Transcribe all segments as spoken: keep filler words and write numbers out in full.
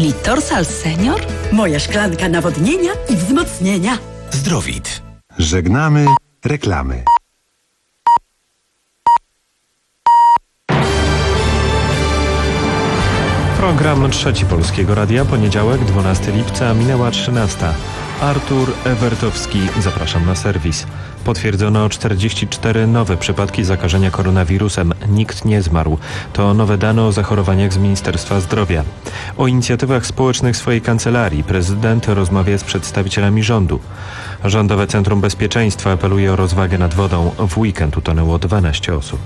Litorsal Senior? Moja szklanka nawodnienia i wzmocnienia. Zdrowit. Żegnamy reklamy. Program Trzeci Polskiego Radia, poniedziałek, dwunastego lipca, minęła trzynasta. Artur Ewertowski, zapraszam na serwis. Potwierdzono czterdzieści cztery nowe przypadki zakażenia koronawirusem. Nikt nie zmarł. To nowe dane o zachorowaniach z Ministerstwa Zdrowia. O inicjatywach społecznych swojej kancelarii prezydent rozmawia z przedstawicielami rządu. Rządowe Centrum Bezpieczeństwa apeluje o rozwagę nad wodą. W weekend utonęło dwanaście osób.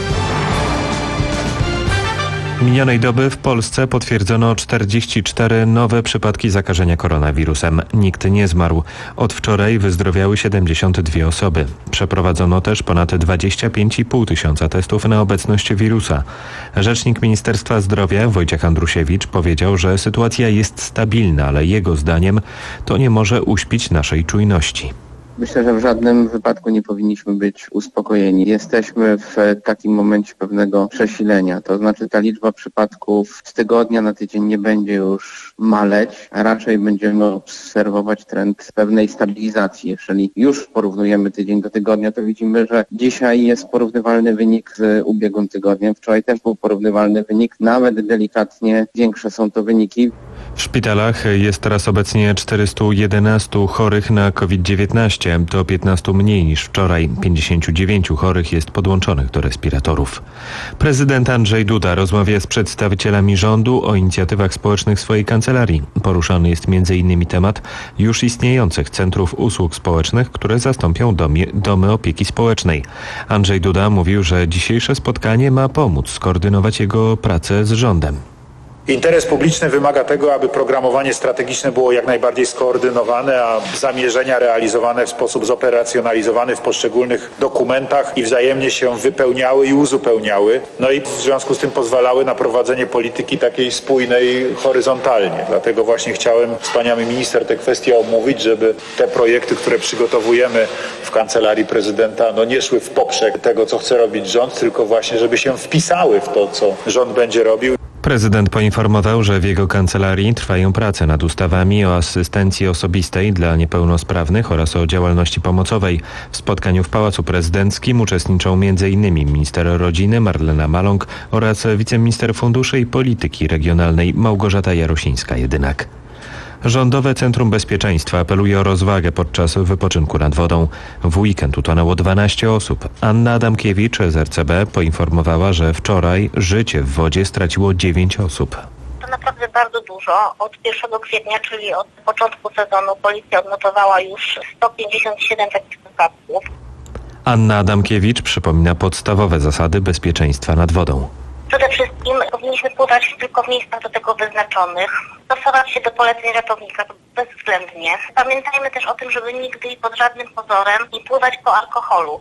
Minionej doby w Polsce potwierdzono czterdzieści cztery nowe przypadki zakażenia koronawirusem. Nikt nie zmarł. Od wczoraj wyzdrowiały siedemdziesiąt dwie osoby. Przeprowadzono też ponad dwadzieścia pięć i pół tysiąca testów na obecność wirusa. Rzecznik Ministerstwa Zdrowia Wojciech Andrusiewicz powiedział, że sytuacja jest stabilna, ale jego zdaniem to nie może uśpić naszej czujności. Myślę, że w żadnym wypadku nie powinniśmy być uspokojeni. Jesteśmy w takim momencie pewnego przesilenia. To znaczy ta liczba przypadków z tygodnia na tydzień nie będzie już maleć, a raczej będziemy obserwować trend pewnej stabilizacji. Jeżeli już porównujemy tydzień do tygodnia, to widzimy, że dzisiaj jest porównywalny wynik z ubiegłym tygodniem. Wczoraj też był porównywalny wynik. Nawet delikatnie większe są to wyniki. W szpitalach jest teraz obecnie czterysta jedenaście chorych na COVID dziewiętnaście. To piętnaście mniej niż wczoraj. pięćdziesiąt dziewięć chorych jest podłączonych do respiratorów. Prezydent Andrzej Duda rozmawia z przedstawicielami rządu o inicjatywach społecznych swojej kancelarii. Poruszany jest między innymi temat już istniejących centrów usług społecznych, które zastąpią domy, domy opieki społecznej. Andrzej Duda mówił, że dzisiejsze spotkanie ma pomóc skoordynować jego pracę z rządem. Interes publiczny wymaga tego, aby programowanie strategiczne było jak najbardziej skoordynowane, a zamierzenia realizowane w sposób zoperacjonalizowany w poszczególnych dokumentach i wzajemnie się wypełniały i uzupełniały. No i w związku z tym pozwalały na prowadzenie polityki takiej spójnej horyzontalnie. Dlatego właśnie chciałem z paniami minister te kwestie omówić, żeby te projekty, które przygotowujemy w Kancelarii Prezydenta, no nie szły w poprzek tego, co chce robić rząd, tylko właśnie, żeby się wpisały w to, co rząd będzie robił. Prezydent poinformował, że w jego kancelarii trwają prace nad ustawami o asystencji osobistej dla niepełnosprawnych oraz o działalności pomocowej. W spotkaniu w Pałacu Prezydenckim uczestniczą między innymi minister rodziny Marlena Maląg oraz wiceminister funduszy i polityki regionalnej Małgorzata Jarosińska-Jedynak. Rządowe Centrum Bezpieczeństwa apeluje o rozwagę podczas wypoczynku nad wodą. W weekend utonęło dwanaście osób. Anna Adamkiewicz z R C B poinformowała, że wczoraj życie w wodzie straciło dziewięć osób. To naprawdę bardzo dużo. Od pierwszego kwietnia, czyli od początku sezonu, policja odnotowała już sto pięćdziesiąt siedem takich wypadków. Anna Adamkiewicz przypomina podstawowe zasady bezpieczeństwa nad wodą. Przede wszystkim powinniśmy pływać tylko w miejscach do tego wyznaczonych, stosować się do poleceń ratownika bezwzględnie. Pamiętajmy też o tym, żeby nigdy i pod żadnym pozorem nie pływać po alkoholu.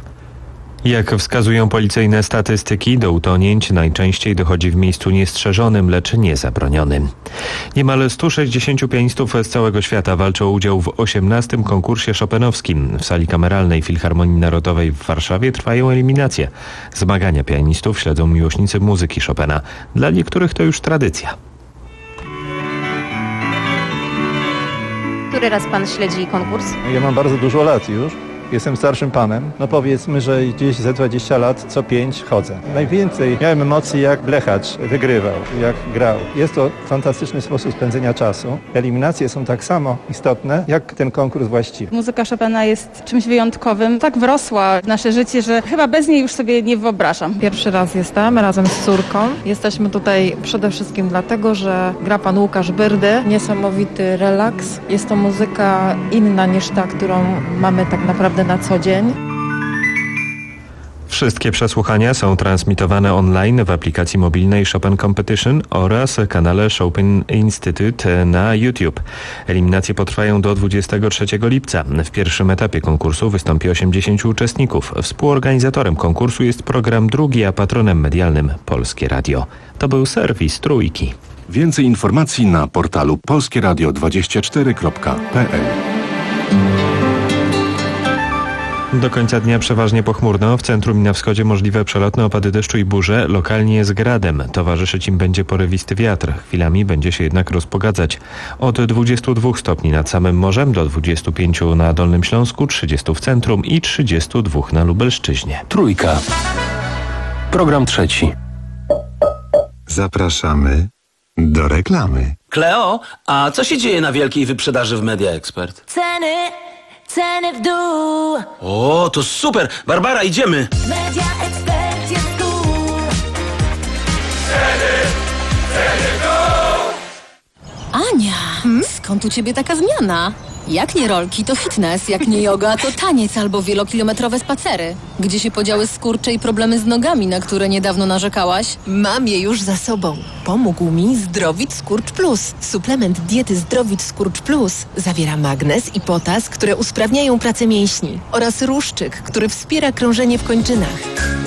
Jak wskazują policyjne statystyki, do utonięć najczęściej dochodzi w miejscu niestrzeżonym, lecz nie zabronionym. Niemal stu sześćdziesięciu pianistów z całego świata walczy o udział w osiemnastym konkursie chopinowskim. W sali kameralnej Filharmonii Narodowej w Warszawie trwają eliminacje. Zmagania pianistów śledzą miłośnicy muzyki Chopina. Dla niektórych to już tradycja. Który raz pan śledzi konkurs? Ja mam bardzo dużo lat już. Jestem starszym panem. No powiedzmy, że gdzieś za dwadzieścia lat co pięć chodzę. Najwięcej miałem emocji, jak Blechacz wygrywał, jak grał. Jest to fantastyczny sposób spędzenia czasu. Eliminacje są tak samo istotne, jak ten konkurs właściwy. Muzyka Chopina jest czymś wyjątkowym. Tak wrosła w nasze życie, że chyba bez niej już sobie nie wyobrażam. Pierwszy raz jestem razem z córką. Jesteśmy tutaj przede wszystkim dlatego, że gra pan Łukasz Byrdy. Niesamowity relaks. Jest to muzyka inna niż ta, którą mamy tak naprawdę na co dzień. Wszystkie przesłuchania są transmitowane online w aplikacji mobilnej Chopin Competition oraz kanale Chopin Institute na YouTube. Eliminacje potrwają do dwudziestego trzeciego lipca. W pierwszym etapie konkursu wystąpi osiemdziesięciu uczestników. Współorganizatorem konkursu jest program Drugi, a patronem medialnym Polskie Radio. To był serwis Trójki. Więcej informacji na portalu polskie radio dwadzieścia cztery kropka p l. Do końca dnia przeważnie pochmurno, w centrum i na wschodzie możliwe przelotne opady deszczu i burze, lokalnie z gradem. Towarzyszyć im będzie porywisty wiatr, chwilami będzie się jednak rozpogadzać. Od dwudziestu dwóch stopni nad samym morzem do dwudziestu pięciu na Dolnym Śląsku, trzydziestu w centrum i trzydziestu dwóch na Lubelszczyźnie. Trójka. Program trzeci. Zapraszamy do reklamy. Kleo, a co się dzieje na wielkiej wyprzedaży w Media Expert? Ceny, ceny w dół. O, to super! Barbara, idziemy! Media Expert jest tu. Ceny, ceny w dół. Ania, hmm? Skąd u ciebie taka zmiana? Jak nie rolki, to fitness, jak nie yoga, to taniec albo wielokilometrowe spacery. Gdzie się podziały skurcze i problemy z nogami, na które niedawno narzekałaś? Mam je już za sobą. Pomógł mi Zdrowit Skurcz Plus. Suplement diety Zdrowit Skurcz Plus zawiera magnez i potas, które usprawniają pracę mięśni oraz ruszczyk, który wspiera krążenie w kończynach.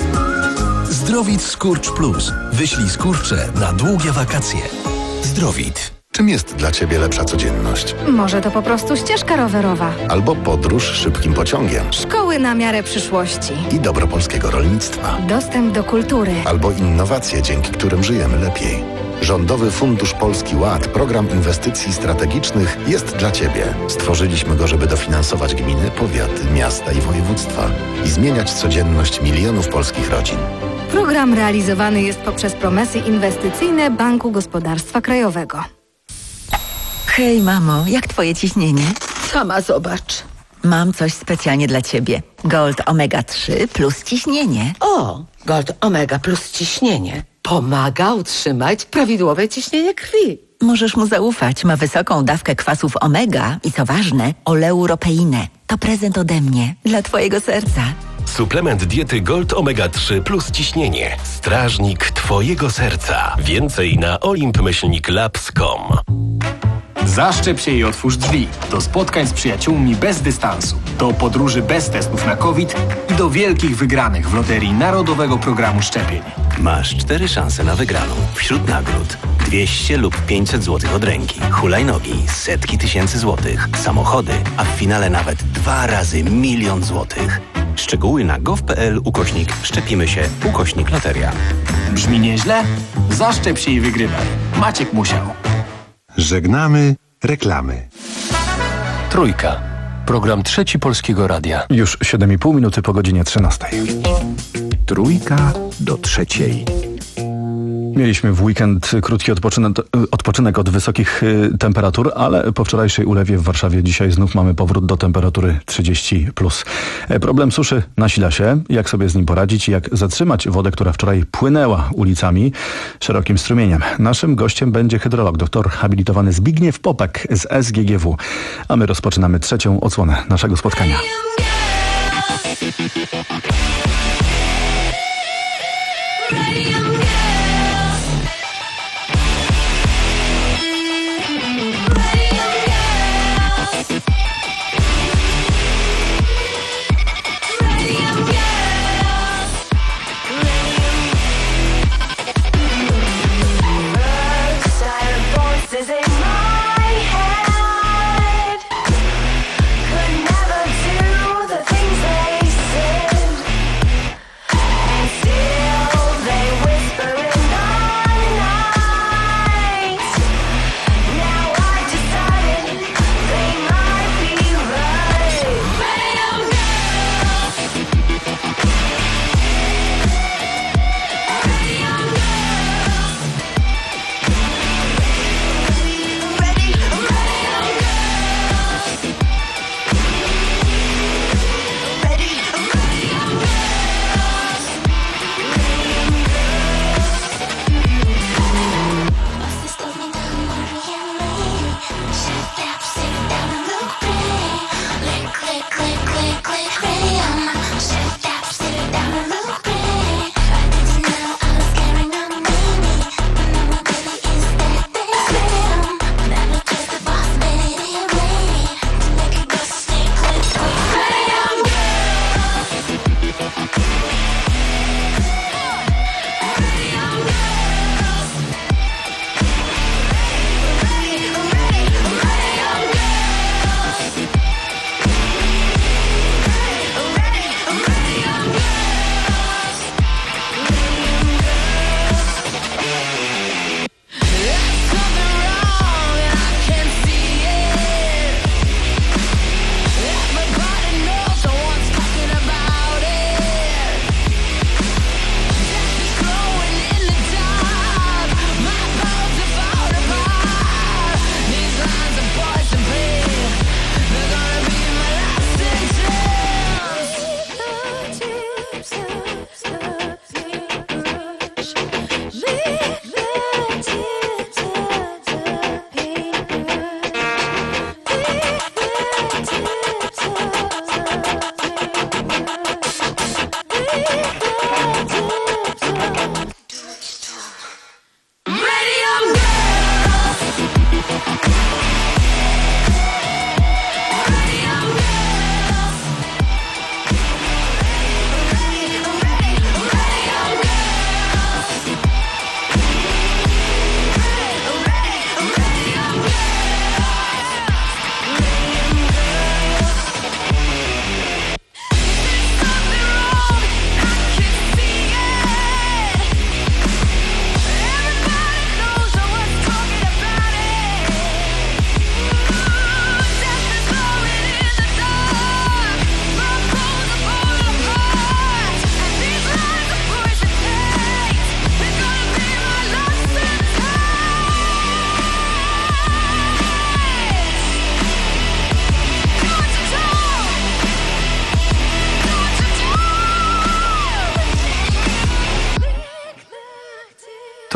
Zdrowit Skurcz Plus. Wyślij skurcze na długie wakacje. Zdrowit. Czym jest dla Ciebie lepsza codzienność? Może to po prostu ścieżka rowerowa. Albo podróż szybkim pociągiem. Szkoły na miarę przyszłości. I dobro polskiego rolnictwa. Dostęp do kultury. Albo innowacje, dzięki którym żyjemy lepiej. Rządowy Fundusz Polski Ład, program inwestycji strategicznych, jest dla Ciebie. Stworzyliśmy go, żeby dofinansować gminy, powiaty, miasta i województwa i zmieniać codzienność milionów polskich rodzin. Program realizowany jest poprzez promesy inwestycyjne Banku Gospodarstwa Krajowego. Hej mamo, jak twoje ciśnienie? Sama zobacz. Mam coś specjalnie dla ciebie. Gold Omega trzy plus ciśnienie. O, Gold Omega plus ciśnienie. Pomaga utrzymać prawidłowe ciśnienie krwi. Możesz mu zaufać. Ma wysoką dawkę kwasów omega i co ważne, oleuropeinę. To prezent ode mnie, dla twojego serca. Suplement diety Gold Omega trzy plus ciśnienie. Strażnik twojego serca. Więcej na olimp myślnik labs kropka com. Zaszczep się i otwórz drzwi. Do spotkań z przyjaciółmi bez dystansu. Do podróży bez testów na COVID i do wielkich wygranych w loterii Narodowego Programu Szczepień. Masz cztery szanse na wygraną. Wśród nagród dwieście lub pięćset złotych od ręki, hulajnogi, setki tysięcy złotych, samochody, a w finale nawet dwa razy milion złotych. Szczegóły na gov.pl ukośnik szczepimy się ukośnik loteria. Brzmi nieźle? Zaszczep się i wygrywaj. Maciek musiał. Żegnamy reklamy. Trójka. Program trzeci Polskiego Radia. Już siedem i pół minuty po godzinie trzynastej. Trójka do trzeciej. Mieliśmy w weekend krótki odpoczynek, odpoczynek od wysokich temperatur, ale po wczorajszej ulewie w Warszawie dzisiaj znów mamy powrót do temperatury trzydzieści plus. Problem suszy nasila się. Jak sobie z nim poradzić? Jak zatrzymać wodę, która wczoraj płynęła ulicami szerokim strumieniem? Naszym gościem będzie hydrolog, doktor habilitowany Zbigniew Popek z S G G W. A my rozpoczynamy trzecią odsłonę naszego spotkania. Could never do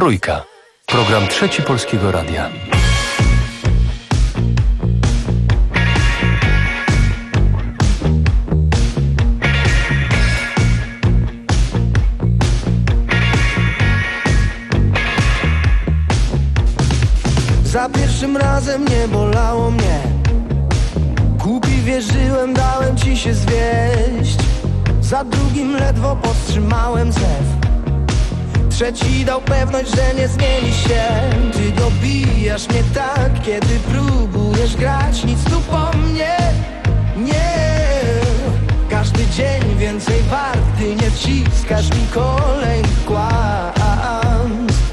Trójka. Program Trzeci Polskiego Radia. Za pierwszym razem nie bolało mnie. Głupi wierzyłem, dałem ci się zwieść. Za drugim ledwo powstrzymałem zew. Trzeci dał pewność, że nie zmieni się. Ty dobijasz mnie tak, kiedy próbujesz grać. Nic tu po mnie nie. Każdy dzień więcej wart, gdy nie wciskasz mi kolejnych kłamstw.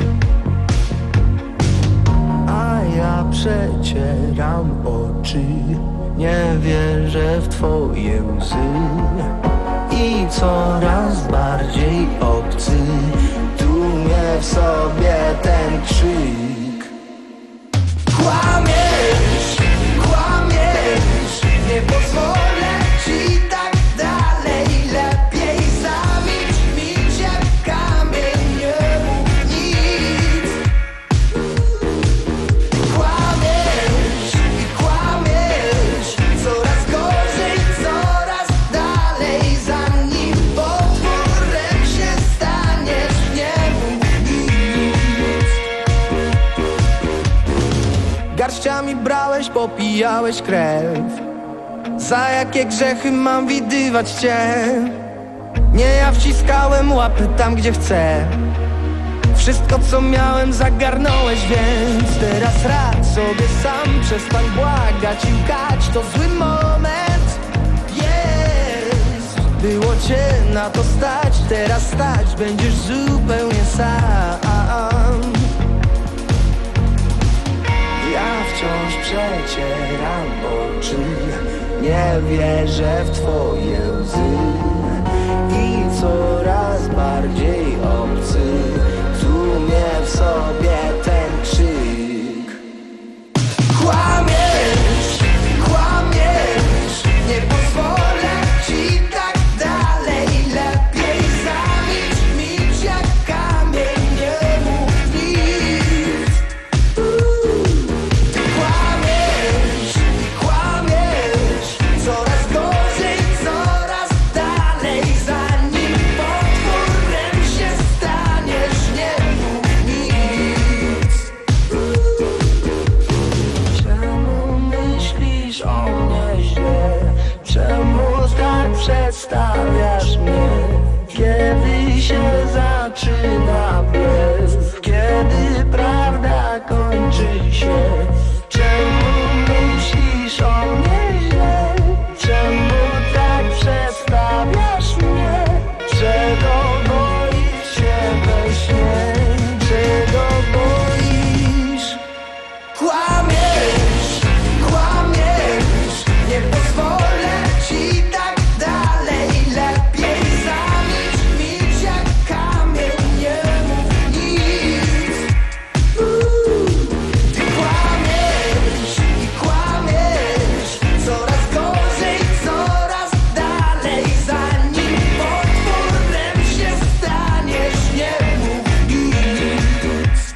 A ja przecieram oczy, nie wierzę w twoje łzy. I coraz bardziej obcy tłumie w sobie ten krzyk. Kłamiesz, kłamiesz, nie pozwolę ci tak dalej. Lepiej zamilcz, milcz jak kamień, nie mów nic. Kłamiesz i kłamiesz, coraz gorzej, coraz dalej. Zanim potworem się staniesz, nie mów nic. Garściami brałeś, popijałeś krew. Za jakie grzechy mam widywać cię? Nie ja wciskałem łapy tam, gdzie chcę. Wszystko co miałem zagarnąłeś, więc teraz radź sobie sam. Przestań błagać i łkać, to zły moment jest. Było cię na to stać, teraz stać będziesz zupełnie sam. Ja wciąż przecieram oczy, nie wierzę w twoje łzy. I coraz bardziej obcy tłumie w sobie ten krzyk. Kłamiesz, kłamiesz, nie pozwolę ci tak dalej. Lepiej zamilcz, milcz jak kamień, nie mów nic. Ty kłamiesz i kłamiesz, coraz gorzej, coraz dalej. Zanim potworem się staniesz, nie mów nic. Czemu myślisz o mnie źle? Czemu tak przedstawiasz mnie? Kiedy się zaczyna blef? Kiedy prawda kończy się? Czemu myślisz o mnie źle? Czemu tak przedstawiasz mnie? Czego boisz się we śnie? Czego boisz? Kłamiesz, kłamiesz, nie pozwolę ci tak dalej. Lepiej zamilcz, milcz jak kamień, nie mów nic. Ty kłamiesz i kłamiesz, coraz gorzej, coraz dalej. Zanim potworem się staniesz, nie mów nic.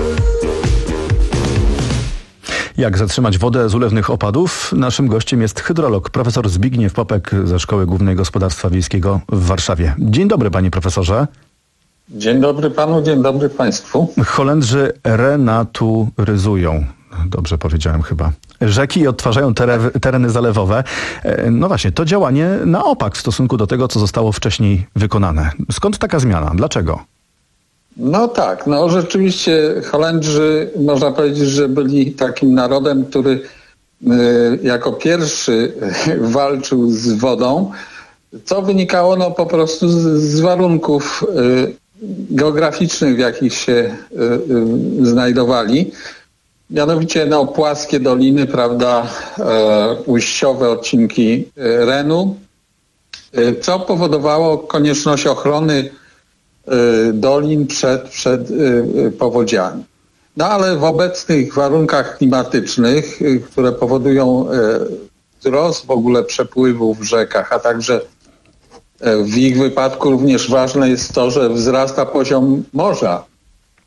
Jak zatrzymać wodę z ulewnych opadów? Naszym gościem jest hydrolog, profesor Zbigniew Popek ze Szkoły Głównej Gospodarstwa Wiejskiego w Warszawie. Dzień dobry, panie profesorze. Dzień dobry panu, dzień dobry państwu. Holendrzy renaturyzują, dobrze powiedziałem chyba, rzeki i odtwarzają tere- tereny zalewowe. E, No właśnie, to działanie na opak w stosunku do tego, co zostało wcześniej wykonane. Skąd taka zmiana? Dlaczego? No tak, no rzeczywiście Holendrzy, można powiedzieć, że byli takim narodem, który y, jako pierwszy walczył z wodą, co wynikało no po prostu z, z warunków y, geograficznych, w jakich się y, y, znajdowali. Mianowicie no, płaskie doliny, prawda, e, ujściowe odcinki Renu, y, co powodowało konieczność ochrony dolin przed, przed powodziami. No ale w obecnych warunkach klimatycznych, które powodują wzrost w ogóle przepływów w rzekach, a także w ich wypadku również ważne jest to, że wzrasta poziom morza.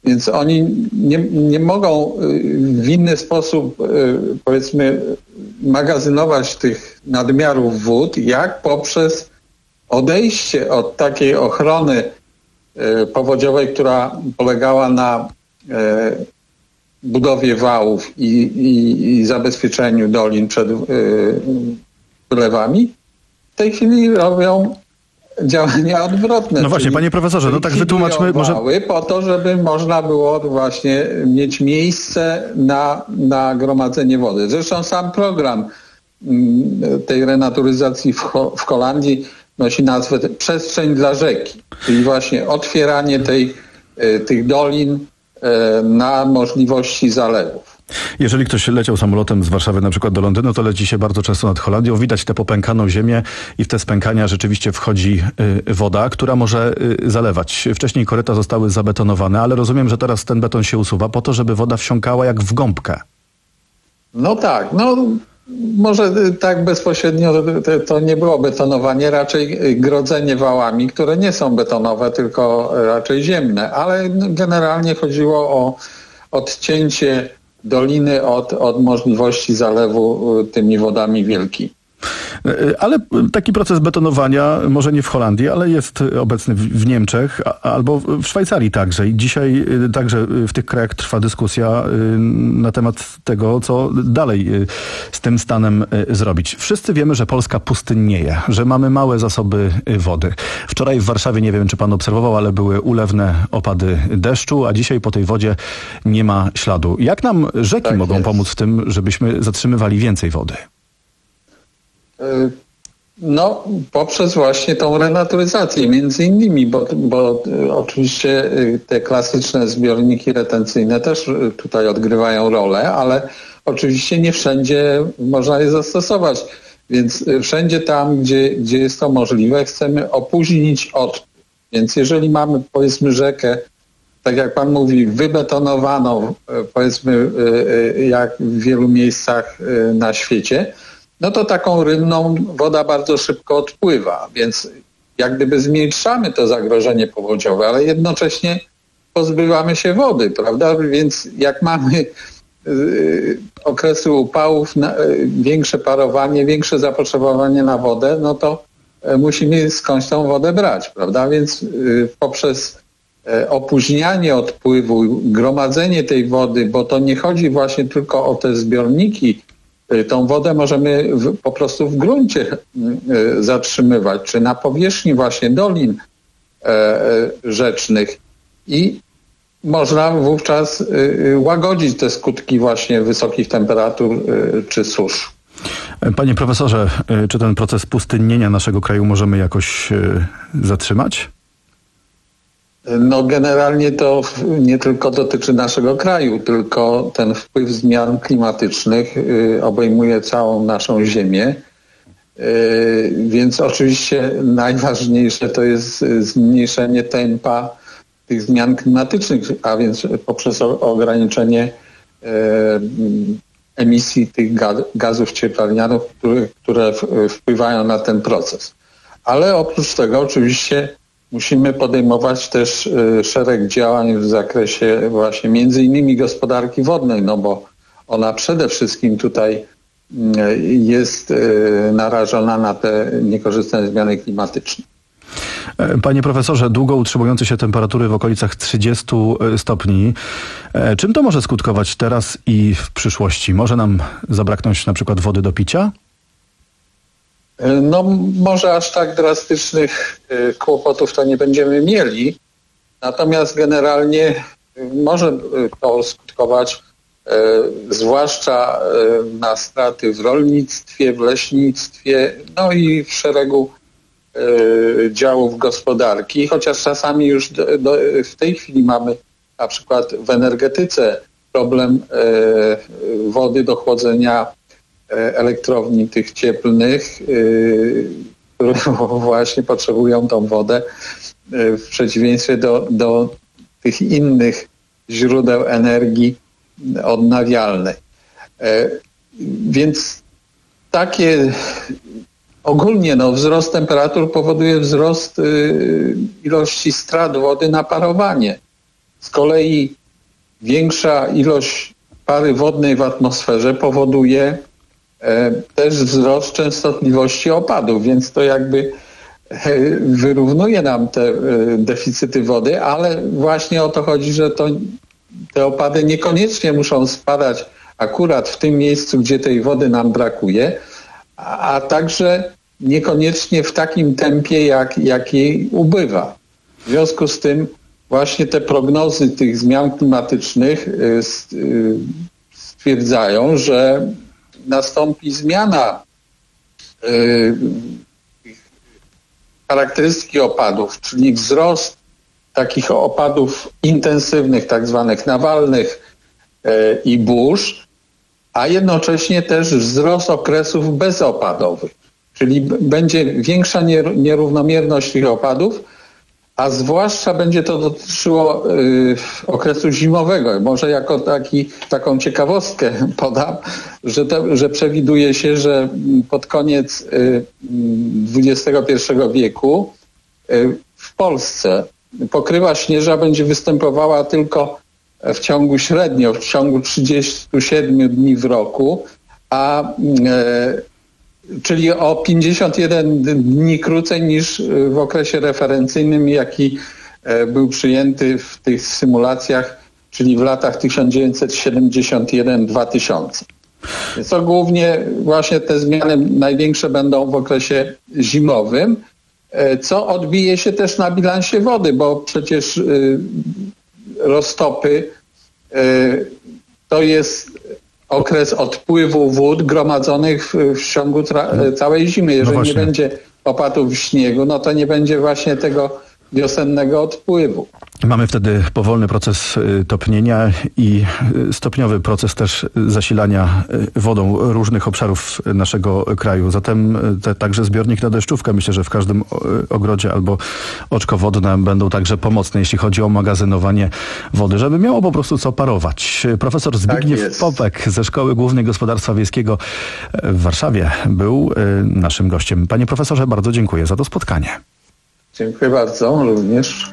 Więc oni nie, nie mogą w inny sposób, powiedzmy, magazynować tych nadmiarów wód, jak poprzez odejście od takiej ochrony powodziowej, która polegała na budowie wałów i, i, i zabezpieczeniu dolin przed wylewami. W tej chwili robią działania odwrotne. No właśnie, panie profesorze, no tak wytłumaczmy. Może... po to, żeby można było właśnie mieć miejsce na, na gromadzenie wody. Zresztą sam program tej renaturyzacji w, Ho- w Holandii nosi nazwę Przestrzeń dla rzeki, czyli właśnie otwieranie tej, tych dolin na możliwości zalewów. Jeżeli ktoś leciał samolotem z Warszawy na przykład do Londynu, to leci się bardzo często nad Holandią. Widać tę popękaną ziemię i w te spękania rzeczywiście wchodzi y, woda, która może y, zalewać. Wcześniej koryta zostały zabetonowane, ale rozumiem, że teraz ten beton się usuwa po to, żeby woda wsiąkała jak w gąbkę. No tak, no może tak bezpośrednio to, to nie było betonowanie, raczej grodzenie wałami, które nie są betonowe, tylko raczej ziemne, ale generalnie chodziło o odcięcie doliny od, od możliwości zalewu tymi wodami wielkimi. Ale taki proces betonowania, może nie w Holandii, ale jest obecny w Niemczech albo w Szwajcarii także. I dzisiaj także w tych krajach trwa dyskusja na temat tego, co dalej z tym stanem zrobić. Wszyscy wiemy, że Polska pustynnieje, że mamy małe zasoby wody. Wczoraj w Warszawie, nie wiem czy pan obserwował, ale były ulewne opady deszczu, a dzisiaj po tej wodzie nie ma śladu. Jak nam rzeki tak mogą jest. pomóc w tym, żebyśmy zatrzymywali więcej wody? No, poprzez właśnie tą renaturyzację, między innymi, bo, bo oczywiście te klasyczne zbiorniki retencyjne też tutaj odgrywają rolę, ale oczywiście nie wszędzie można je zastosować. Więc wszędzie tam, gdzie, gdzie jest to możliwe, chcemy opóźnić odpływ. Więc jeżeli mamy, powiedzmy, rzekę, tak jak pan mówi, wybetonowaną, powiedzmy, jak w wielu miejscach na świecie, no to taką rynną woda bardzo szybko odpływa, więc jak gdyby zmniejszamy to zagrożenie powodziowe, ale jednocześnie pozbywamy się wody, prawda? Więc jak mamy y, okresy upałów, na, y, większe parowanie, większe zapotrzebowanie na wodę, no to y, musimy skądś tą wodę brać, prawda? Więc y, poprzez y, opóźnianie odpływu, gromadzenie tej wody, bo to nie chodzi właśnie tylko o te zbiorniki, tą wodę możemy w, po prostu w gruncie y, zatrzymywać, czy na powierzchni właśnie dolin y, y, rzecznych i można wówczas y, łagodzić te skutki właśnie wysokich temperatur y, czy susz. Panie profesorze, y, czy ten proces pustynnienia naszego kraju możemy jakoś y, zatrzymać? No generalnie to nie tylko dotyczy naszego kraju, tylko ten wpływ zmian klimatycznych y, obejmuje całą naszą ziemię. Y, więc oczywiście najważniejsze to jest zmniejszenie tempa tych zmian klimatycznych, a więc poprzez o, ograniczenie y, emisji tych gaz, gazów cieplarnianych, które, które wpływają na ten proces. Ale oprócz tego oczywiście musimy podejmować też y, szereg działań w zakresie właśnie między innymi gospodarki wodnej, no bo ona przede wszystkim tutaj y, jest y, narażona na te niekorzystne zmiany klimatyczne. Panie profesorze, długo utrzymujące się temperatury w okolicach trzydziestu stopni. Czym to może skutkować teraz i w przyszłości? Może nam zabraknąć na przykład wody do picia? No może aż tak drastycznych y, kłopotów to nie będziemy mieli, natomiast generalnie y, może y, to skutkować y, zwłaszcza y, na straty w rolnictwie, w leśnictwie, no i w szeregu y, działów gospodarki, chociaż czasami już do, do, w tej chwili mamy na przykład w energetyce problem y, wody do chłodzenia elektrowni tych cieplnych, które właśnie potrzebują tą wodę w przeciwieństwie do, do tych innych źródeł energii odnawialnej. Więc takie ogólnie no, wzrost temperatur powoduje wzrost ilości strat wody na parowanie. Z kolei większa ilość pary wodnej w atmosferze powoduje e, też wzrost częstotliwości opadów, więc to jakby e, wyrównuje nam te e, deficyty wody, ale właśnie o to chodzi, że to, te opady niekoniecznie muszą spadać akurat w tym miejscu, gdzie tej wody nam brakuje, a, a także niekoniecznie w takim tempie, jak, jak jej ubywa. W związku z tym właśnie te prognozy tych zmian klimatycznych stwierdzają, że nastąpi zmiana charakterystyki opadów, czyli wzrost takich opadów intensywnych, tak zwanych nawalnych i burz, a jednocześnie też wzrost okresów bezopadowych, czyli będzie większa nierównomierność tych opadów, a zwłaszcza będzie to dotyczyło y, okresu zimowego. Może jako taki, taką ciekawostkę podam, że, to, że przewiduje się, że pod koniec y, dwudziestego pierwszego wieku y, w Polsce pokrywa śnieża będzie występowała tylko w ciągu średnio, w ciągu trzydziestu siedmiu dni w roku, a y, czyli o pięćdziesiąt jeden dni krócej niż w okresie referencyjnym, jaki był przyjęty w tych symulacjach, czyli w latach tysiąc dziewięćset siedemdziesiąt jeden do dwa tysiące. Więc to głównie właśnie te zmiany największe będą w okresie zimowym, co odbije się też na bilansie wody, bo przecież roztopy to jest okres odpływu wód gromadzonych w, w ciągu tra- całej zimy. Jeżeli no nie będzie opadów śniegu, no to nie będzie właśnie tego wiosennego odpływu. Mamy wtedy powolny proces topnienia i stopniowy proces też zasilania wodą różnych obszarów naszego kraju. Zatem te, także zbiornik na deszczówkę, myślę, że w każdym ogrodzie albo oczko wodne będą także pomocne, jeśli chodzi o magazynowanie wody, żeby miało po prostu co parować. Profesor Zbigniew tak Popek ze Szkoły Głównej Gospodarstwa Wiejskiego w Warszawie był naszym gościem. Panie profesorze, bardzo dziękuję za to spotkanie. Dziękuję bardzo, również.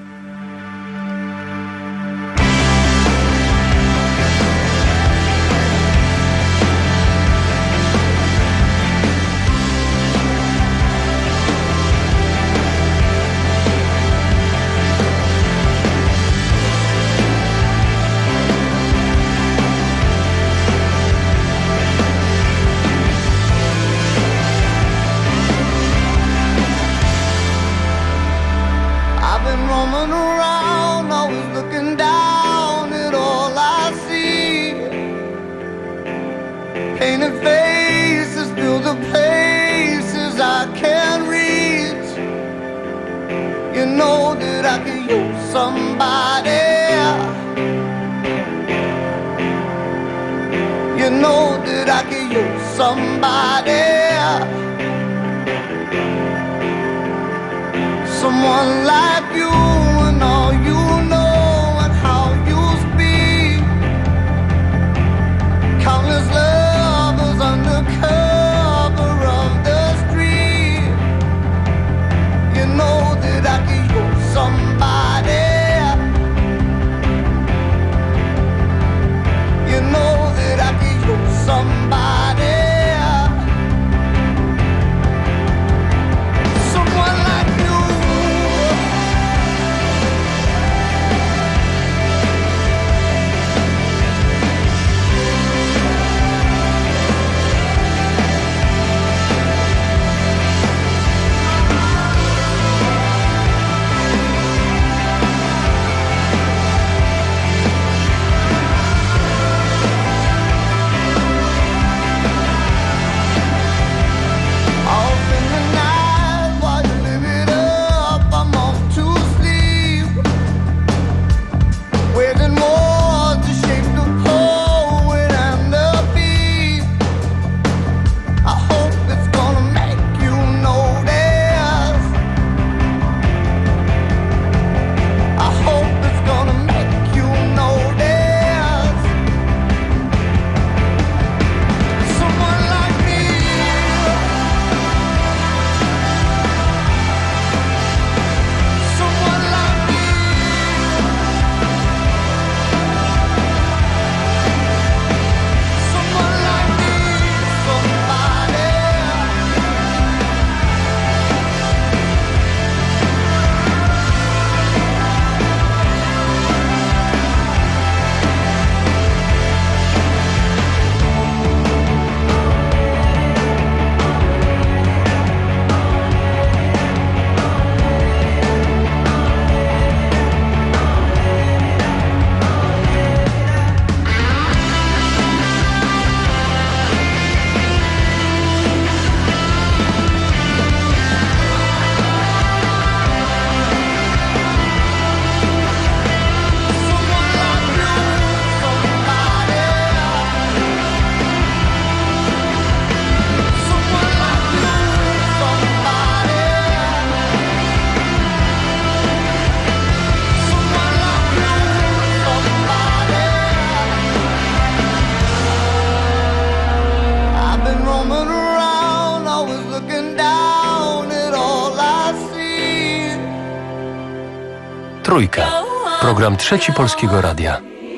Trójka. Program Trzeci Polskiego Radia.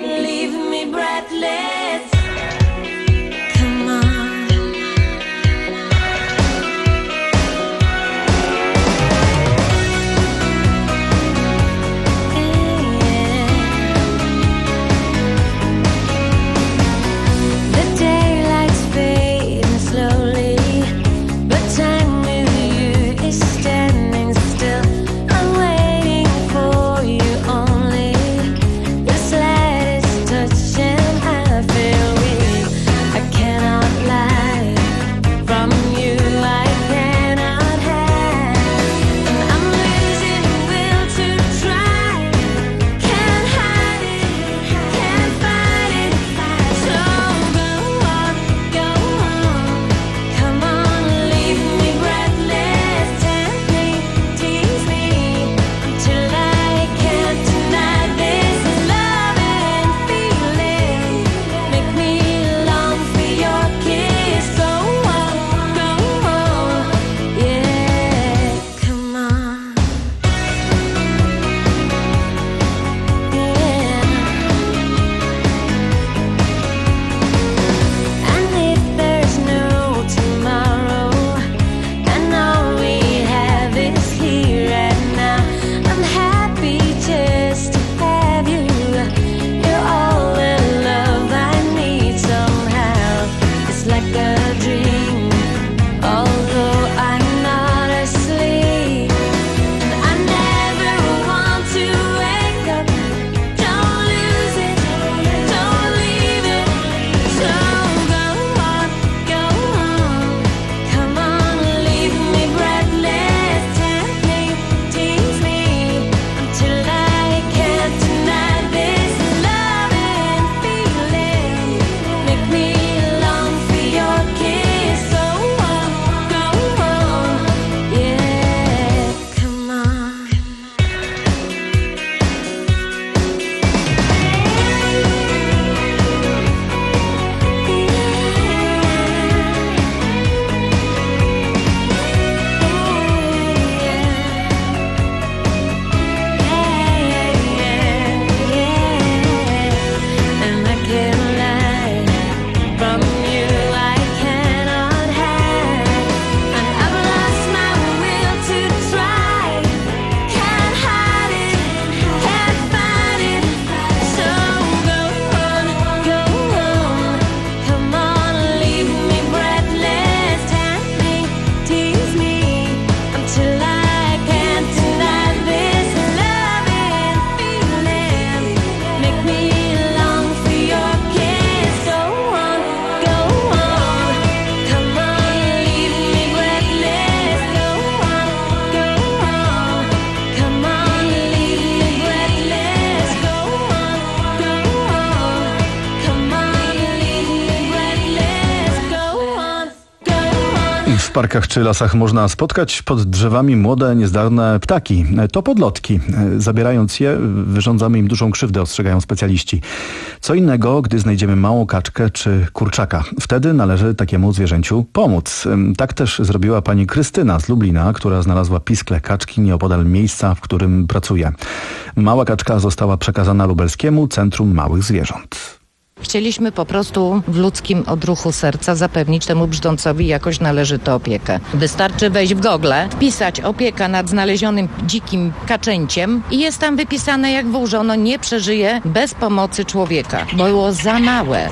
W parkach czy lasach można spotkać pod drzewami młode, niezdarne ptaki. To podlotki. Zabierając je, wyrządzamy im dużą krzywdę, ostrzegają specjaliści. Co innego, gdy znajdziemy małą kaczkę czy kurczaka. Wtedy należy takiemu zwierzęciu pomóc. Tak też zrobiła pani Krystyna z Lublina, która znalazła piskle kaczki nieopodal miejsca, w którym pracuje. Mała kaczka została przekazana Lubelskiemu Centrum Małych Zwierząt. Chcieliśmy po prostu w ludzkim odruchu serca zapewnić temu brzdącowi jakoś należytą opiekę. Wystarczy wejść w Google, wpisać opieka nad znalezionym dzikim kaczęciem i jest tam wypisane, jak wół, że ono nie przeżyje bez pomocy człowieka. Było za małe.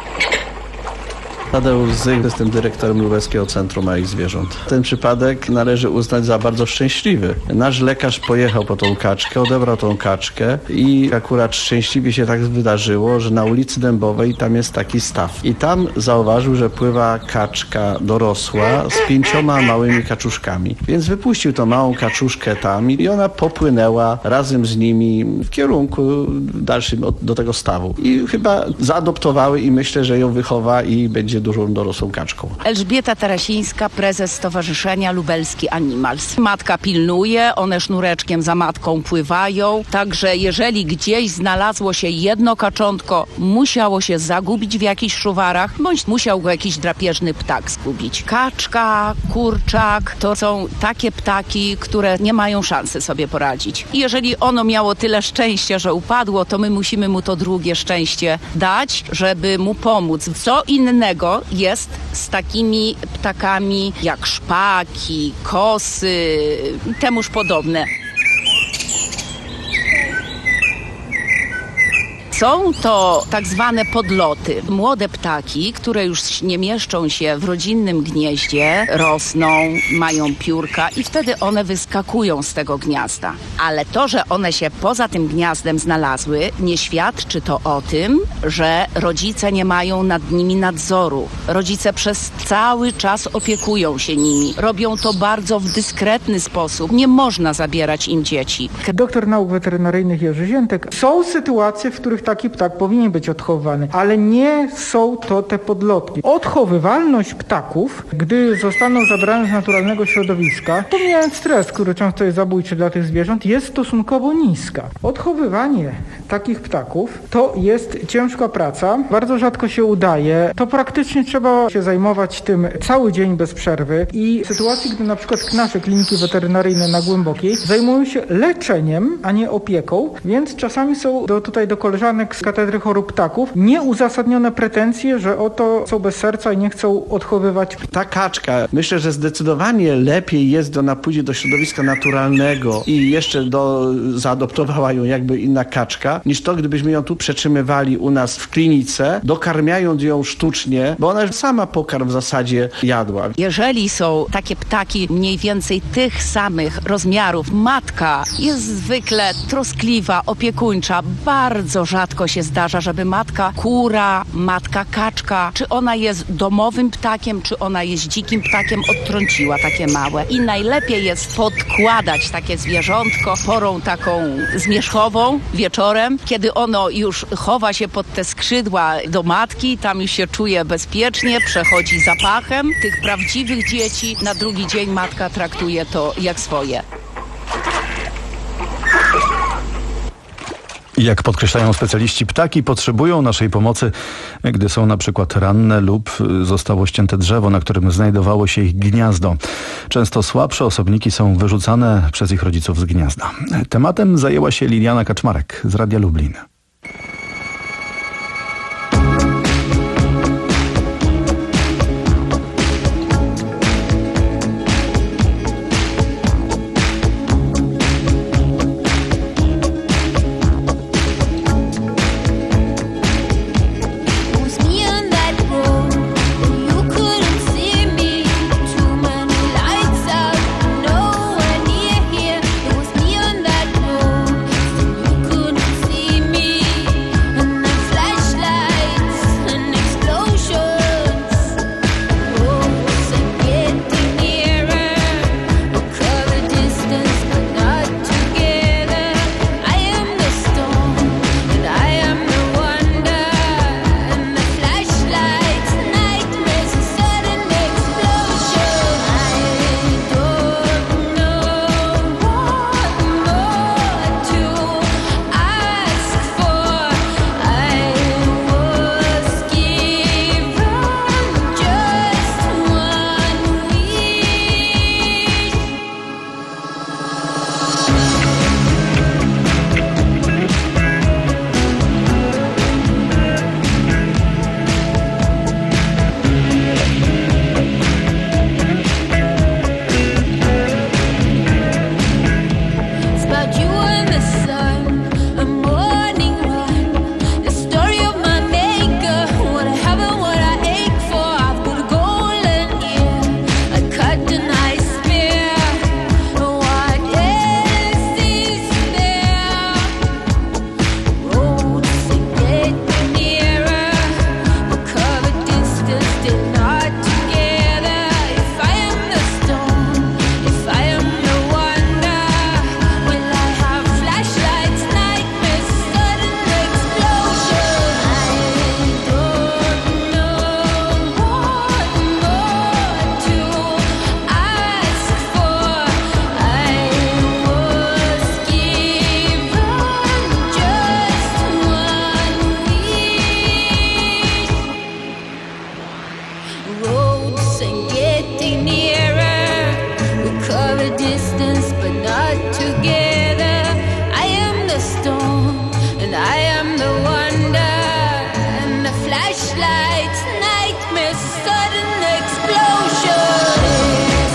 Tadeusz Zyk, jestem dyrektorem Lubelskiego Centrum Małych Zwierząt. Ten przypadek należy uznać za bardzo szczęśliwy. Nasz lekarz pojechał po tą kaczkę, odebrał tą kaczkę i akurat szczęśliwie się tak wydarzyło, że na ulicy Dębowej tam jest taki staw. I tam zauważył, że pływa kaczka dorosła z pięcioma małymi kaczuszkami. Więc wypuścił tą małą kaczuszkę tam i ona popłynęła razem z nimi w kierunku dalszym do tego stawu. I chyba zaadoptowały i myślę, że ją wychowa i będzie będzie dużą dorosłą kaczką. Elżbieta Tarasińska, prezes Stowarzyszenia Lubelski Animals. Matka pilnuje, one sznureczkiem za matką pływają, także jeżeli gdzieś znalazło się jedno kaczątko, musiało się zagubić w jakichś szuwarach, bądź musiał go jakiś drapieżny ptak zgubić. Kaczka, kurczak to są takie ptaki, które nie mają szansy sobie poradzić. I jeżeli ono miało tyle szczęścia, że upadło, to my musimy mu to drugie szczęście dać, żeby mu pomóc. Co innego jest z takimi ptakami jak szpaki, kosy, temuż podobne. Są to tak zwane podloty. Młode ptaki, które już nie mieszczą się w rodzinnym gnieździe, rosną, mają piórka i wtedy one wyskakują z tego gniazda. Ale to, że one się poza tym gniazdem znalazły, nie świadczy to o tym, że rodzice nie mają nad nimi nadzoru. Rodzice przez cały czas opiekują się nimi. Robią to bardzo w dyskretny sposób. Nie można zabierać im dzieci. Doktor nauk weterynaryjnych Jerzy Ziętek. Są sytuacje, w których taki ptak powinien być odchowywany, ale nie są to te podlotki. Odchowywalność ptaków, gdy zostaną zabrane z naturalnego środowiska, pomijając stres, który często jest zabójczy dla tych zwierząt, jest stosunkowo niska. Odchowywanie takich ptaków to jest ciężka praca, bardzo rzadko się udaje. To praktycznie trzeba się zajmować tym cały dzień bez przerwy i w sytuacji, gdy na przykład nasze kliniki weterynaryjne na Głębokiej zajmują się leczeniem, a nie opieką, więc czasami są do, tutaj do koleżanek z Katedry Chorób Ptaków nieuzasadnione pretensje, że oto są bez serca i nie chcą odchowywać. Ta kaczka, myślę, że zdecydowanie lepiej jest, gdy ona pójdzie do środowiska naturalnego i jeszcze do, zaadoptowała ją jakby inna kaczka, niż to, gdybyśmy ją tu przetrzymywali u nas w klinice, dokarmiając ją sztucznie, bo ona sama pokarm w zasadzie jadła. Jeżeli są takie ptaki mniej więcej tych samych rozmiarów, matka jest zwykle troskliwa, opiekuńcza, bardzo rzadko się zdarza, żeby matka kura, matka kaczka, czy ona jest domowym ptakiem, czy ona jest dzikim ptakiem, odtrąciła takie małe. I najlepiej jest podkładać takie zwierzątko porą taką zmierzchową wieczorem, kiedy ono już chowa się pod te skrzydła do matki, tam już się czuje bezpiecznie, przechodzi zapachem tych prawdziwych dzieci. Na drugi dzień matka traktuje to jak swoje. Jak podkreślają specjaliści, ptaki potrzebują naszej pomocy, gdy są na przykład ranne lub zostało ścięte drzewo, na którym znajdowało się ich gniazdo. Często słabsze osobniki są wyrzucane przez ich rodziców z gniazda. Tematem zajęła się Liliana Kaczmarek z Radia Lublin. See me roads and getting nearer. We cover distance but not together. I am the storm and I am the wonder, and the flashlight's nightmare, sudden explosion.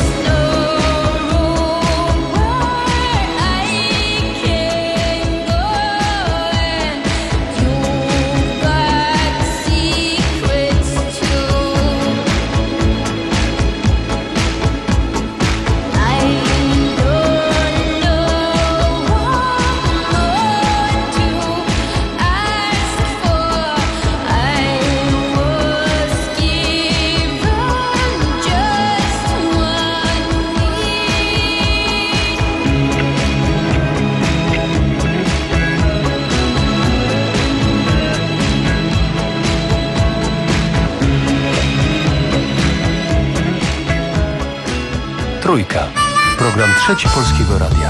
Trójka. Program Trzeci Polskiego Radia.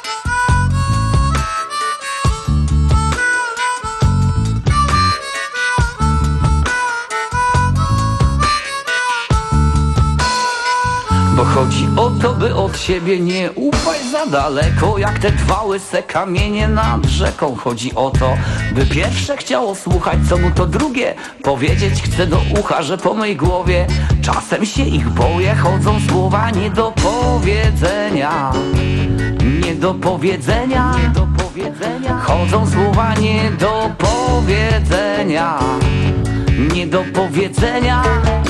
Bo chodzi o to, by od siebie nie upaść za daleko, jak te dwa łyse kamienie nad rzeką. Chodzi o to, by pierwsze chciało słuchać, co mu to drugie powiedzieć chce do ucha, że po mej głowie czasem się ich boję. Chodzą słowa nie do powiedzenia, nie do powiedzenia, nie do powiedzenia. Chodzą słowa nie do powiedzenia, nie do powiedzenia.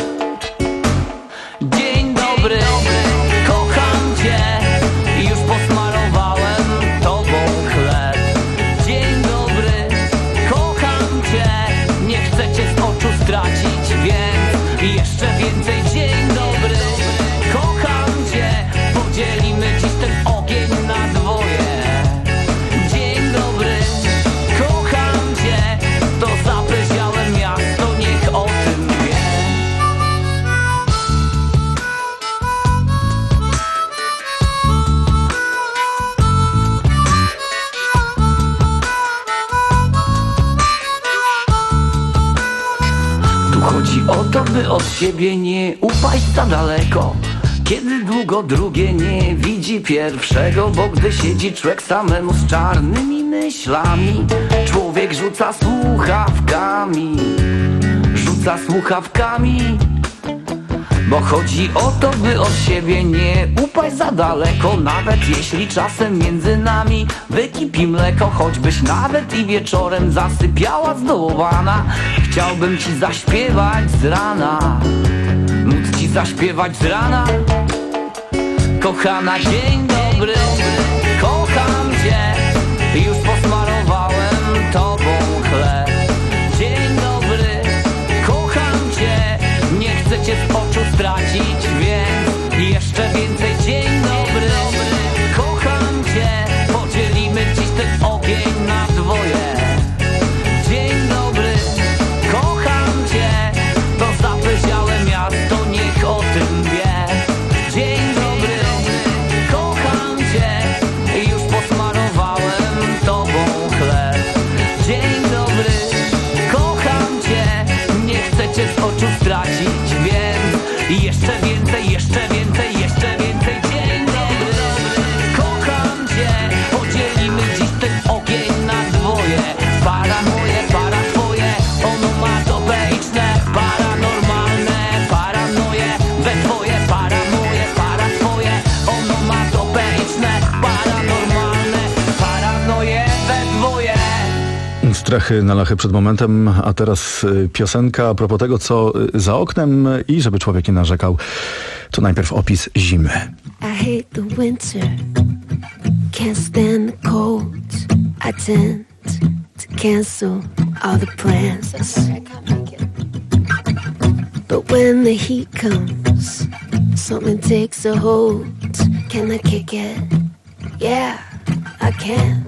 Dzień dobry, kocham cię, już posmarowałem tobą chleb. Dzień dobry, kocham cię, nie chcę cię z oczu stracić, więc jeszcze więcej. Dzień dobry, kocham cię, podzielimy dziś ten ogień na dwoje. Dzień dobry, kocham cię, to zapleziałe miasto, niech o tym wie. Chodzi o to, by od siebie nie upaść za daleko, kiedy długo drugie nie widzi pierwszego. Bo gdy siedzi człowiek samemu z czarnymi myślami, człowiek rzuca słuchawkami, rzuca słuchawkami. Bo chodzi o to, by od siebie nie upaść za daleko, nawet jeśli czasem między nami wykipi mleko. Choćbyś nawet i wieczorem zasypiała zdołowana, chciałbym ci zaśpiewać z rana, móc ci zaśpiewać z rana. Kochana, dzień dobry, kocham cię, już posmarowałem tobą chleb. Dzień dobry, kocham cię, nie chcę cię z oczu stracić, więc jeszcze więcej. Dzień dobry, kocham cię, podzielimy dziś ten ogień na dwoje. Dzień dobry, kocham cię, to zapleziałe miasto, niech o tym wie. Dzień dobry, kocham cię, już posmarowałem tobą chleb. Dzień dobry, kocham cię, nie chcę cię z oczu stracić, więc jeszcze więcej, jeszcze więcej, jeszcze więcej. Dzień dobry, kocham cię, podzielimy dziś ten ogień na dwoje. Para moje, para twoje, onomatopeyczne, paranormalne, paranoje, we dwoje. Para moje, para twoje, onomatopeyczne, paranormalne, paranoje, we dwoje. Strachy na lachy przed momentem, a teraz piosenka a propos tego, co za oknem i żeby człowiek nie narzekał, to najpierw opis zimy. I hate the winter, can't stand the cold. I tend to cancel all the plans. But when the heat comes, something takes a hold. Can I kick it? Yeah, I can.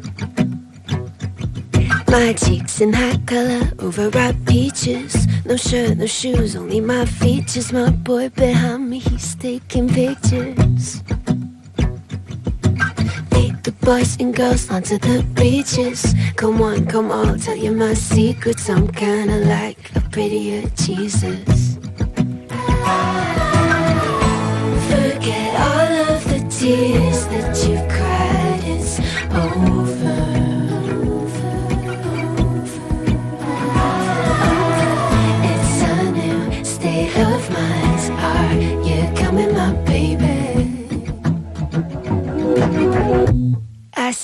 My cheeks in hot color, overripe peaches. No shirt, no shoes, only my features. My boy behind me, he's taking pictures. Take the boys and girls onto the beaches. Come on, come on, tell you my secrets. I'm kinda like a prettier Jesus.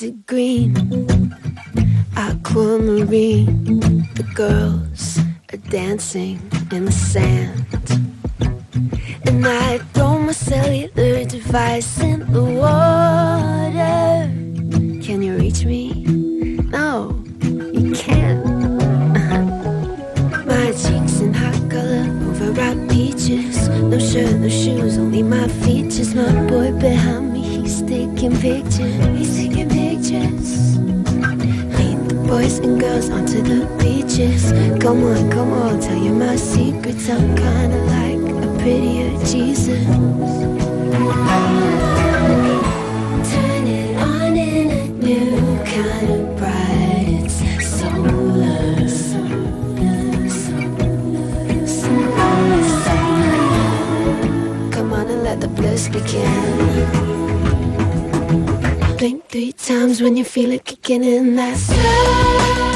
to green, aquamarine. The girls are dancing in the sand, and I throw my cellular device in the water. Can you reach me? No, you can't. My cheeks in hot color, overripe peaches. No shirt, no shoes, only my features. My boy behind me, he's taking pictures. He's taking pictures. Lead the boys and girls onto the beaches. Come on, come on, tell you my secrets. I'm kinda like a prettier Jesus. Turn it on in a new kind of bright. It's solar, solar, solar, solar, solar. Come on and let the bliss begin. Blink three times when you feel it kicking in. That slow.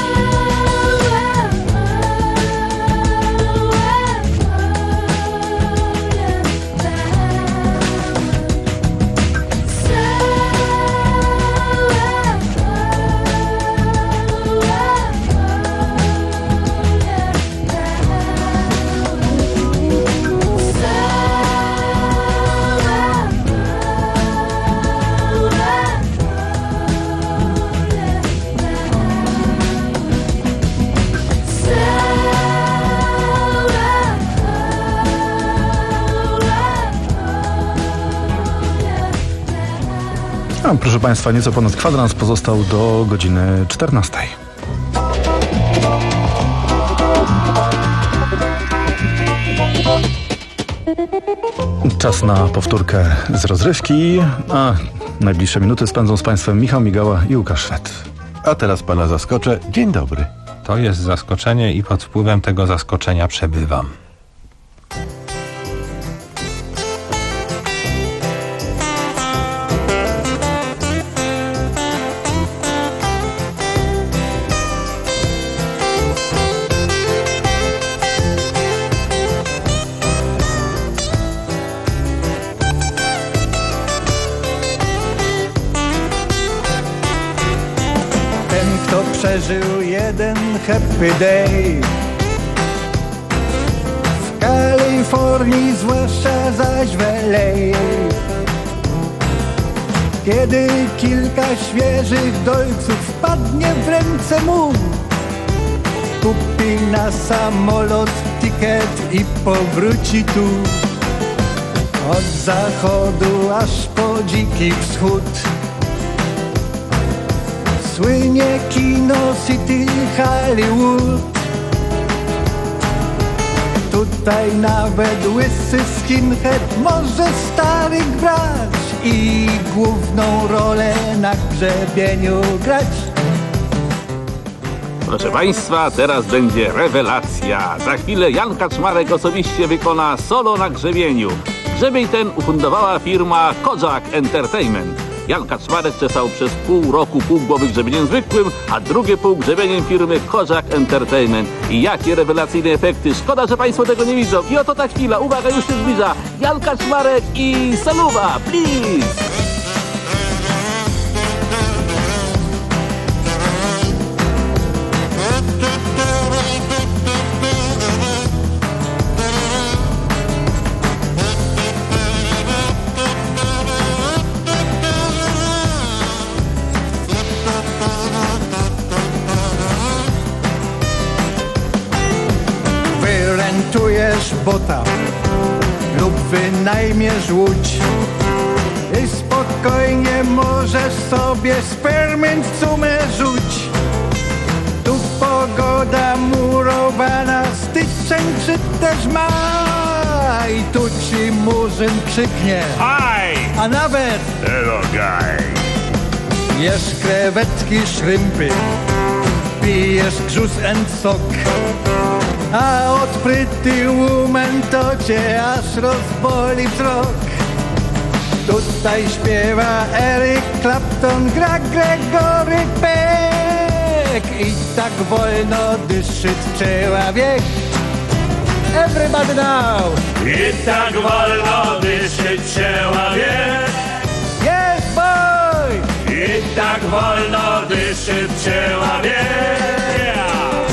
A, proszę Państwa, nieco ponad kwadrans pozostał do godziny czternastej. Czas na powtórkę z rozrywki, a najbliższe minuty spędzą z Państwem Michał Migała i Łukasz Szwed. A teraz Pana zaskoczę. Dzień dobry. To jest zaskoczenie i pod wpływem tego zaskoczenia przebywam. Przeżył jeden happy day. W Kalifornii, zwłaszcza zaś w L A, kiedy kilka świeżych dolców wpadnie w ręce mu, kupi na samolot ticket i powróci tu. Od zachodu aż po dziki wschód słynie kino City Hollywood. Tutaj nawet łysy skinhead może starych brać i główną rolę na grzebieniu grać. Proszę Państwa, teraz będzie rewelacja. Za chwilę Jan Kaczmarek osobiście wykona solo na grzebieniu. Grzebień ten ufundowała firma Kojak Entertainment. Jan Kaczmarek czesał przez pół roku pół głowy grzebieniem zwykłym, a drugie pół grzebieniem firmy Kojak Entertainment. I jakie rewelacyjne efekty. Szkoda, że Państwo tego nie widzą. I oto ta chwila. Uwaga, już się zbliża. Jan Kaczmarek i Saluwa, please! Wyrentujesz bota lub wynajmiesz łódź i spokojnie możesz sobie spermint w sumę rzuć. Tu pogoda murowana, styczeń czy też maj, tu ci murzyn krzyknie haj, a nawet hello guy. Jesz krewetki, szrympy, pijesz grzus and sok, a od pretty woman to cię aż rozboli wzrok. Tutaj śpiewa Eric Clapton, gra Gregory Peck i tak wolno dyszyć trzeba wiek. Everybody now! I tak wolno dyszyć trzeba wiek. Yes boy! I tak wolno dyszy pszczoła wieja.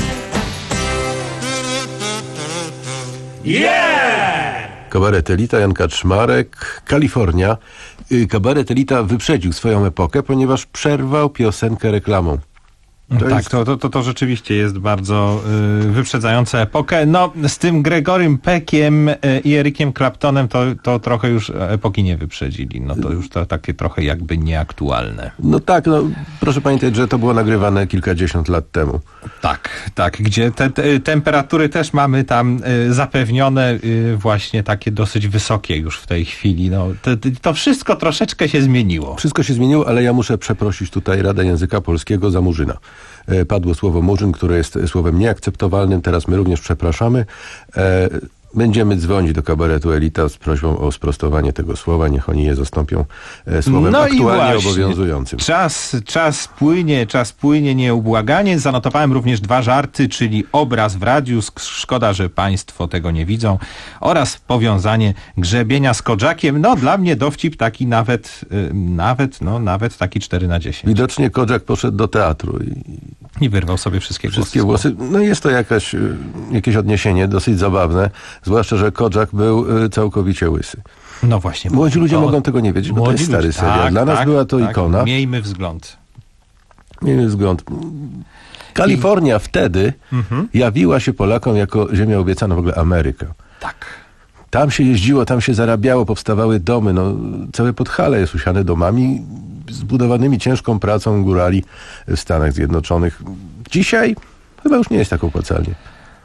Yeah! Kabaret Elita, Jan Kaczmarek, Kalifornia. Y, Kabaret Elita wyprzedził swoją epokę, ponieważ przerwał piosenkę reklamą. To tak, jest... to, to, to, to rzeczywiście jest bardzo y, wyprzedzające epokę. No, z tym Gregorym Peckiem y, i Ericiem Claptonem to, to trochę już epoki nie wyprzedzili. No to już to takie trochę jakby nieaktualne. No tak, no proszę pamiętać, że to było nagrywane kilkadziesiąt lat temu. Tak, tak, gdzie te, te temperatury też mamy tam y, zapewnione y, właśnie takie dosyć wysokie już w tej chwili. No, to, to wszystko troszeczkę się zmieniło. Wszystko się zmieniło, ale ja muszę przeprosić tutaj Radę Języka Polskiego za Murzyna. Padło słowo murzyn, które jest słowem nieakceptowalnym. Teraz my również przepraszamy. E, będziemy dzwonić do kabaretu Elita z prośbą o sprostowanie tego słowa. Niech oni je zastąpią e, słowem no aktualnie i właśnie, obowiązującym. Czas, czas płynie, czas płynie nieubłaganie. Zanotowałem również dwa żarty, czyli obraz w radiu, szkoda, że państwo tego nie widzą, oraz powiązanie grzebienia z Kodżakiem. No dla mnie dowcip taki nawet, y, nawet, no nawet taki cztery na dziesięć. Widocznie Kodżak poszedł do teatru i I wyrwał sobie wszystkie, wszystkie głosy. włosy. No jest to jakaś, jakieś odniesienie, dosyć zabawne. Zwłaszcza, że Kodżak był całkowicie łysy. No właśnie. Młodzi ludzie to, mogą tego nie wiedzieć, bo to jest stary ludzie. serial. Tak, Dla nas tak, była to tak. ikona. Miejmy wzgląd. Miejmy wzgląd. Kalifornia I... wtedy mhm. jawiła się Polakom jako ziemia obiecana, w ogóle Ameryka. Tak. Tam się jeździło, tam się zarabiało, powstawały domy. No, całe Podhale jest usiane domami zbudowanymi ciężką pracą górali w Stanach Zjednoczonych. Dzisiaj chyba już nie jest tak opłacalnie.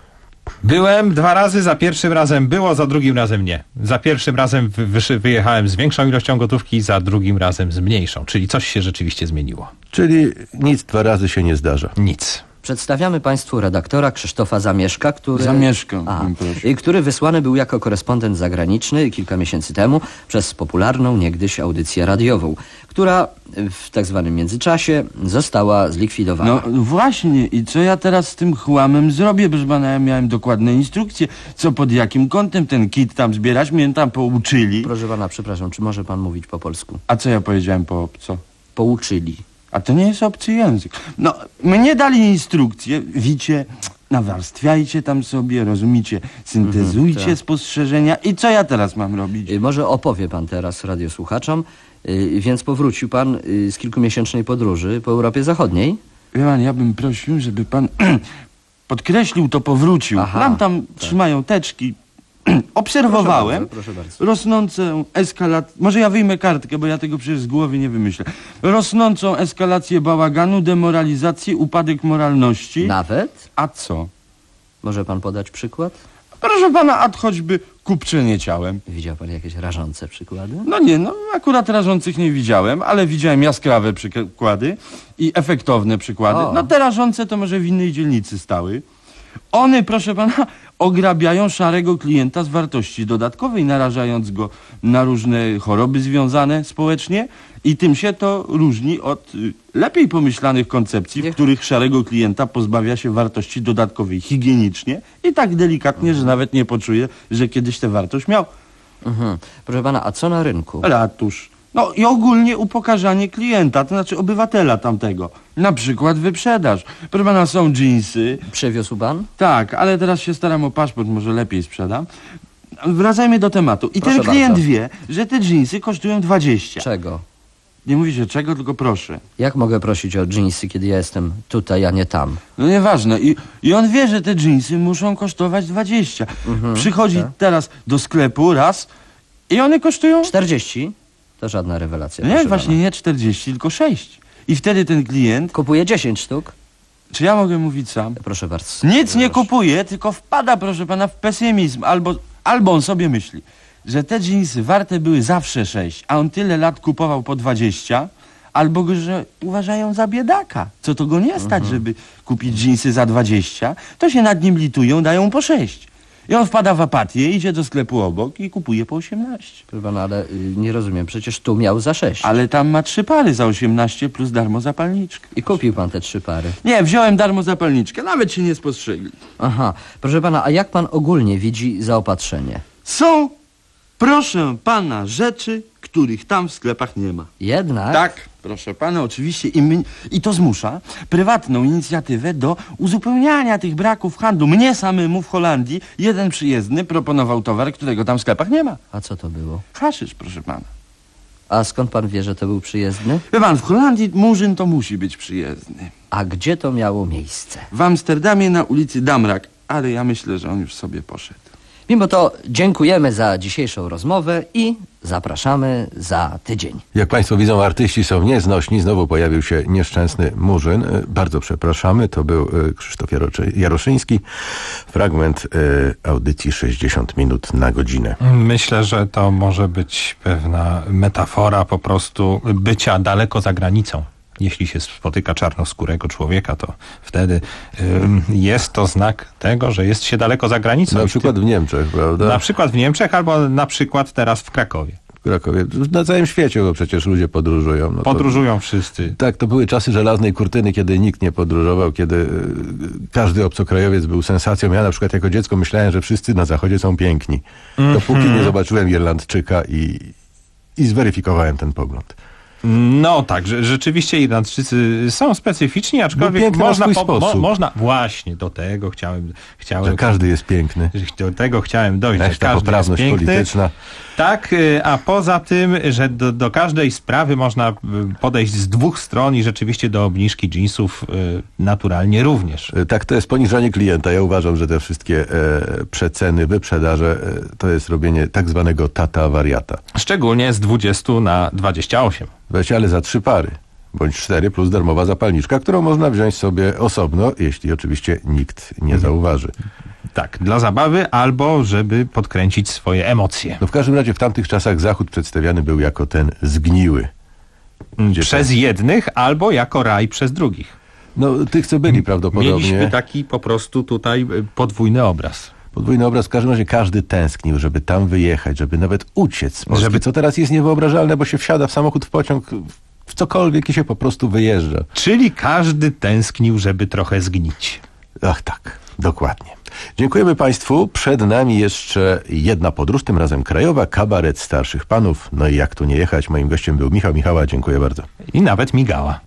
Byłem dwa razy, za pierwszym razem było, za drugim razem nie. Za pierwszym razem wy, wyjechałem z większą ilością gotówki, za drugim razem z mniejszą. Czyli coś się rzeczywiście zmieniło. Czyli nic dwa razy się nie zdarza. Nic. Przedstawiamy Państwu redaktora Krzysztofa Zamieszka, który... Zamieszka, A, i który wysłany był jako korespondent zagraniczny kilka miesięcy temu przez popularną niegdyś audycję radiową, która w tak zwanym międzyczasie została zlikwidowana. No właśnie, i co ja teraz z tym chłamem zrobię? Proszę pana, ja miałem dokładne instrukcje, co pod jakim kątem ten kit tam zbierać, mnie tam pouczyli. Proszę pana, przepraszam, czy może pan mówić po polsku? A co ja powiedziałem po obco? Pouczyli. A to nie jest obcy język. No, mnie dali instrukcje, widzicie, nawarstwiajcie tam sobie, rozumiecie, syntezujcie mhm, spostrzeżenia i co ja teraz mam robić? Y, może opowie pan teraz radiosłuchaczom, y, więc powrócił pan y, z kilkumiesięcznej podróży po Europie Zachodniej? Wie pan, ja bym prosił, żeby pan podkreślił to powrócił. Aha, Nam tam tak. trzymają teczki. Obserwowałem proszę bardzo, proszę bardzo. rosnącą eskalację... Może ja wyjmę kartkę, bo ja tego przecież z głowy nie wymyślę. Rosnącą eskalację bałaganu, demoralizację, upadek moralności. Nawet? A co? Może pan podać przykład? Proszę pana, a choćby kupczenie ciałem. Widział pan jakieś rażące przykłady? No nie, no akurat rażących nie widziałem, ale widziałem jaskrawe przykłady i efektowne przykłady. O. No te rażące to może w innej dzielnicy stały. One, proszę pana, ograbiają szarego klienta z wartości dodatkowej, narażając go na różne choroby związane społecznie i tym się to różni od y, lepiej pomyślanych koncepcji, w których szarego klienta pozbawia się wartości dodatkowej higienicznie i tak delikatnie, że nawet nie poczuje, że kiedyś tę wartość miał. Mhm. Proszę pana, a co na rynku? Ratusz. No i ogólnie upokarzanie klienta, to znaczy obywatela tamtego. Na przykład wyprzedaż. Proszę pana, są dżinsy. Przywiózł pan? Tak, ale teraz się staram o paszport, może lepiej sprzedam. Wracajmy do tematu. I Proszę ten klient bardzo. wie, że te dżinsy kosztują dwadzieścia. Czego? Nie mówi się czego, tylko proszę. Jak mogę prosić o dżinsy, kiedy ja jestem tutaj, a nie tam? No nieważne. I, i on wie, że te dżinsy muszą kosztować dwadzieścia. Mhm, Przychodzi tak. teraz teraz do sklepu raz i one kosztują... czterdzieści? To żadna rewelacja. Nie, proszę właśnie pana. nie czterdzieści, tylko sześć. I wtedy ten klient... Kupuje dziesięć sztuk? Czy ja mogę mówić sam? Proszę bardzo. Nic nie kupuje, tylko wpada, proszę pana, w pesymizm. Albo, albo on sobie myśli, że te dżinsy warte były zawsze sześć, a on tyle lat kupował po dwadzieścia, albo go, że uważają za biedaka. Co to go nie stać, Mhm. żeby kupić dżinsy za dwadzieścia, to się nad nim litują, dają po sześć. I on wpada w apatię, idzie do sklepu obok i kupuje po osiemnaście. Proszę pana, ale y, nie rozumiem, przecież tu miał za sześć. Ale tam ma trzy pary za osiemnaście plus darmo zapalniczkę. I kupił pan te trzy pary. Nie, wziąłem darmo zapalniczkę, nawet się nie spostrzegli. Aha, proszę pana, a jak pan ogólnie widzi zaopatrzenie? Są Proszę pana, rzeczy, których tam w sklepach nie ma. Jednak? Tak, proszę pana, oczywiście. I, my, I to zmusza prywatną inicjatywę do uzupełniania tych braków w handlu. Mnie samemu w Holandii jeden przyjezdny proponował towar, którego tam w sklepach nie ma. A co to było? Haszysz, proszę pana. A skąd pan wie, że to był przyjezdny? Wie pan, w Holandii murzyn to musi być przyjezdny. A gdzie to miało miejsce? W Amsterdamie na ulicy Damrak, ale ja myślę, że on już sobie poszedł. Mimo to dziękujemy za dzisiejszą rozmowę i zapraszamy za tydzień. Jak państwo widzą, artyści są nieznośni. Znowu pojawił się nieszczęsny Murzyn. Bardzo przepraszamy. To był Krzysztof Jaroszyński. Fragment audycji sześćdziesiąt minut na godzinę. Myślę, że to może być pewna metafora po prostu bycia daleko za granicą. Jeśli się spotyka czarnoskórego człowieka, to wtedy ym, jest to znak tego, że jest się daleko za granicą. Na przykład w Niemczech, prawda? Na przykład w Niemczech albo na przykład teraz w Krakowie. W Krakowie. Na całym świecie, bo przecież ludzie podróżują. No podróżują to, wszyscy. Tak, to były czasy żelaznej kurtyny, kiedy nikt nie podróżował, kiedy y, każdy obcokrajowiec był sensacją. Ja na przykład jako dziecko myślałem, że wszyscy na zachodzie są piękni. Mm-hmm. Dopóki nie zobaczyłem Irlandczyka i, i zweryfikowałem ten pogląd. No tak, że, rzeczywiście Irlandczycy są specyficzni, aczkolwiek można, po, mo, można... Właśnie, do tego chciałem... chciałem że każdy jest piękny. Do tego chciałem dojść, że każdy poprawność jest piękny. Polityczna. Tak, a poza tym, że do, do każdej sprawy można podejść z dwóch stron i rzeczywiście do obniżki dżinsów naturalnie również. Tak, to jest poniżanie klienta. Ja uważam, że te wszystkie e, przeceny, wyprzedaże, e, to jest robienie tak zwanego tata wariata. Szczególnie z dwudziestu na dwadzieścia osiem. Weź, ale za trzy pary. Bądź cztery plus darmowa zapalniczka, którą można wziąć sobie osobno, jeśli oczywiście nikt nie mhm. zauważy. Tak, dla zabawy albo żeby podkręcić swoje emocje. No w każdym razie w tamtych czasach Zachód przedstawiany był jako ten zgniły. Przez ten... jednych albo jako raj przez drugich. No tych, co byli prawdopodobnie. Mieliśmy taki po prostu tutaj podwójny obraz. Podwójny obraz, w każdym razie każdy tęsknił, żeby tam wyjechać, żeby nawet uciec z Polski, żeby... co teraz jest niewyobrażalne, bo się wsiada w samochód, w pociąg, w cokolwiek i się po prostu wyjeżdża. Czyli każdy tęsknił, żeby trochę zgnić. Ach tak, dokładnie. Dziękujemy państwu. Przed nami jeszcze jedna podróż, tym razem krajowa, kabaret starszych panów. No i jak tu nie jechać? Moim gościem był Michał Michała. Dziękuję bardzo. I nawet migała.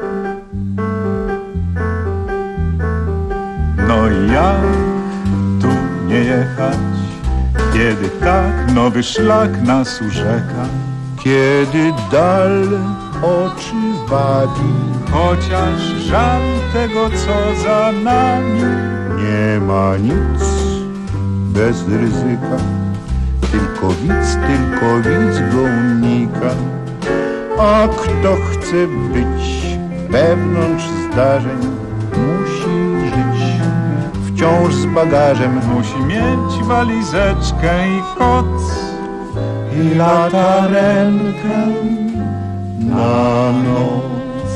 No i jak tu nie jechać, kiedy tak nowy szlak nas urzeka, kiedy dal oczy wabi, chociaż żal tego, co za nami. Nie ma nic bez ryzyka, tylko widz, tylko widz go unika. A kto chce być wewnątrz zdarzeń, musi żyć wciąż z bagażem. Musi mieć walizeczkę i koc i latarenkę na noc.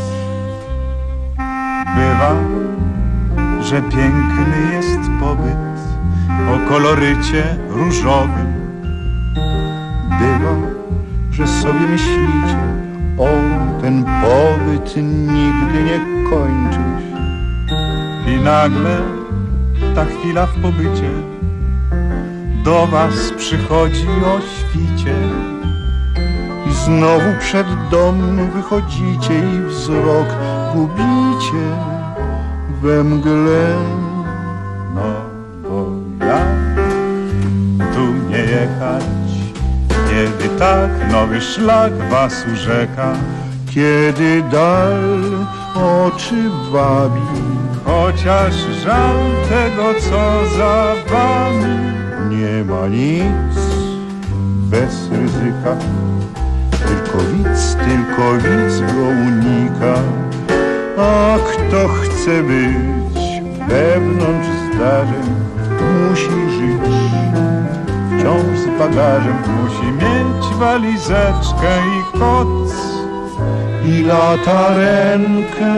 Bywa, że piękny jest pobyt o kolorycie różowym. Bywa, że sobie myślicie, o, ten pobyt nigdy nie kończy się. I nagle ta chwila w pobycie do was przychodzi o świcie. I znowu przed dom wychodzicie i wzrok gubicie we mgle. No bo jak tu nie jechać, kiedy tak nowy szlak was urzeka, kiedy dal oczy wabi, chociaż żal tego, co za wami. Nie ma nic bez ryzyka, tylko widz, tylko widz go unika. A kto chce być wewnątrz zdarzeń, musi żyć wciąż z bagażem. Musi mieć walizeczkę i koc i latarenkę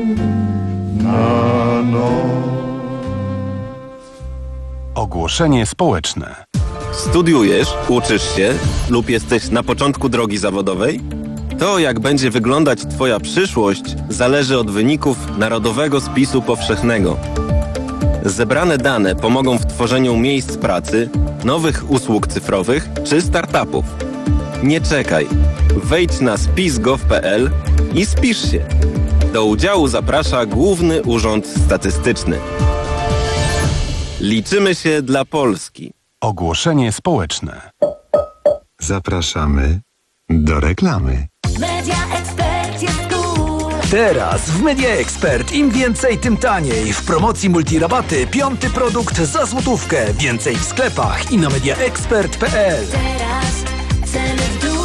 na noc. Ogłoszenie społeczne. Studiujesz, uczysz się lub jesteś na początku drogi zawodowej? To, jak będzie wyglądać Twoja przyszłość, zależy od wyników Narodowego Spisu Powszechnego. Zebrane dane pomogą w tworzeniu miejsc pracy, nowych usług cyfrowych czy startupów. Nie czekaj. Wejdź na spis kropka gov kropka pe el i spisz się. Do udziału zaprasza Główny Urząd Statystyczny. Liczymy się dla Polski. Ogłoszenie społeczne. Zapraszamy do reklamy. Media Expert jest tu. Teraz w Media Expert im więcej, tym taniej. W promocji multirabaty piąty produkt za złotówkę. Więcej w sklepach i na media expert kropka pe el. Teraz ceny w dół.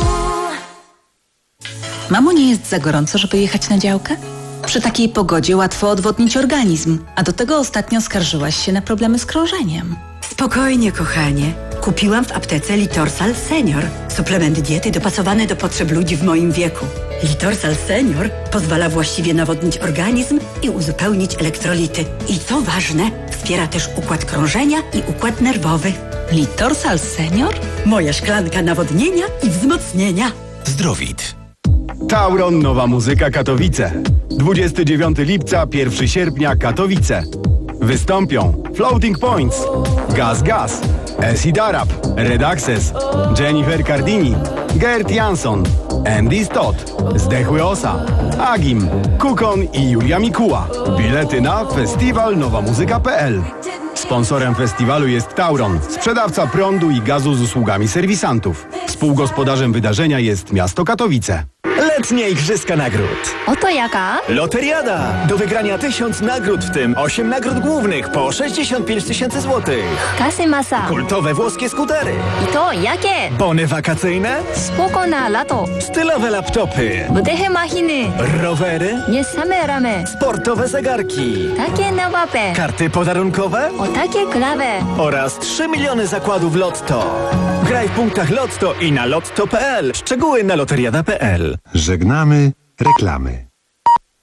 Mamo, nie jest za gorąco, żeby jechać na działkę? Przy takiej pogodzie łatwo odwodnić organizm, a do tego ostatnio skarżyłaś się na problemy z krążeniem. Spokojnie, kochanie. Kupiłam w aptece Litorsal Senior. Suplement diety dopasowany do potrzeb ludzi w moim wieku. Litorsal Senior pozwala właściwie nawodnić organizm i uzupełnić elektrolity. I co ważne, wspiera też układ krążenia i układ nerwowy. Litorsal Senior? Moja szklanka nawodnienia i wzmocnienia. Zdrowit. Tauron Nowa Muzyka Katowice. dwudziestego dziewiątego lipca, pierwszego sierpnia Katowice. Wystąpią Floating Points, Gaz Gaz, Acid Arab, Red Access, Jennifer Cardini, Gert Jansson, Andy Stott, Zdechły Osa, Agim, Kukon i Julia Mikuła. Bilety na festiwal nowa muzyka kropka pe el. Sponsorem festiwalu jest Tauron, sprzedawca prądu i gazu z usługami serwisantów. Współgospodarzem wydarzenia jest miasto Katowice. Letnie Igrzyska Nagród. Oto jaka? Loteriada. Do wygrania tysiąc nagród, w tym osiem nagród głównych po sześćdziesiąt pięć tysięcy złotych. Kasy masa. Kultowe włoskie skutery. I to jakie? Bony wakacyjne. Spoko na lato. Stylowe laptopy. Budehe machiny. Rowery. Nie same ramy. Sportowe zegarki. Takie nawape. Karty podarunkowe. O takie klawe. Oraz trzy miliony zakładów Lotto. Graj w punktach Lotto i na lotto kropka pe el. Szczegóły na loteriada kropka pe el. Żegnamy reklamy.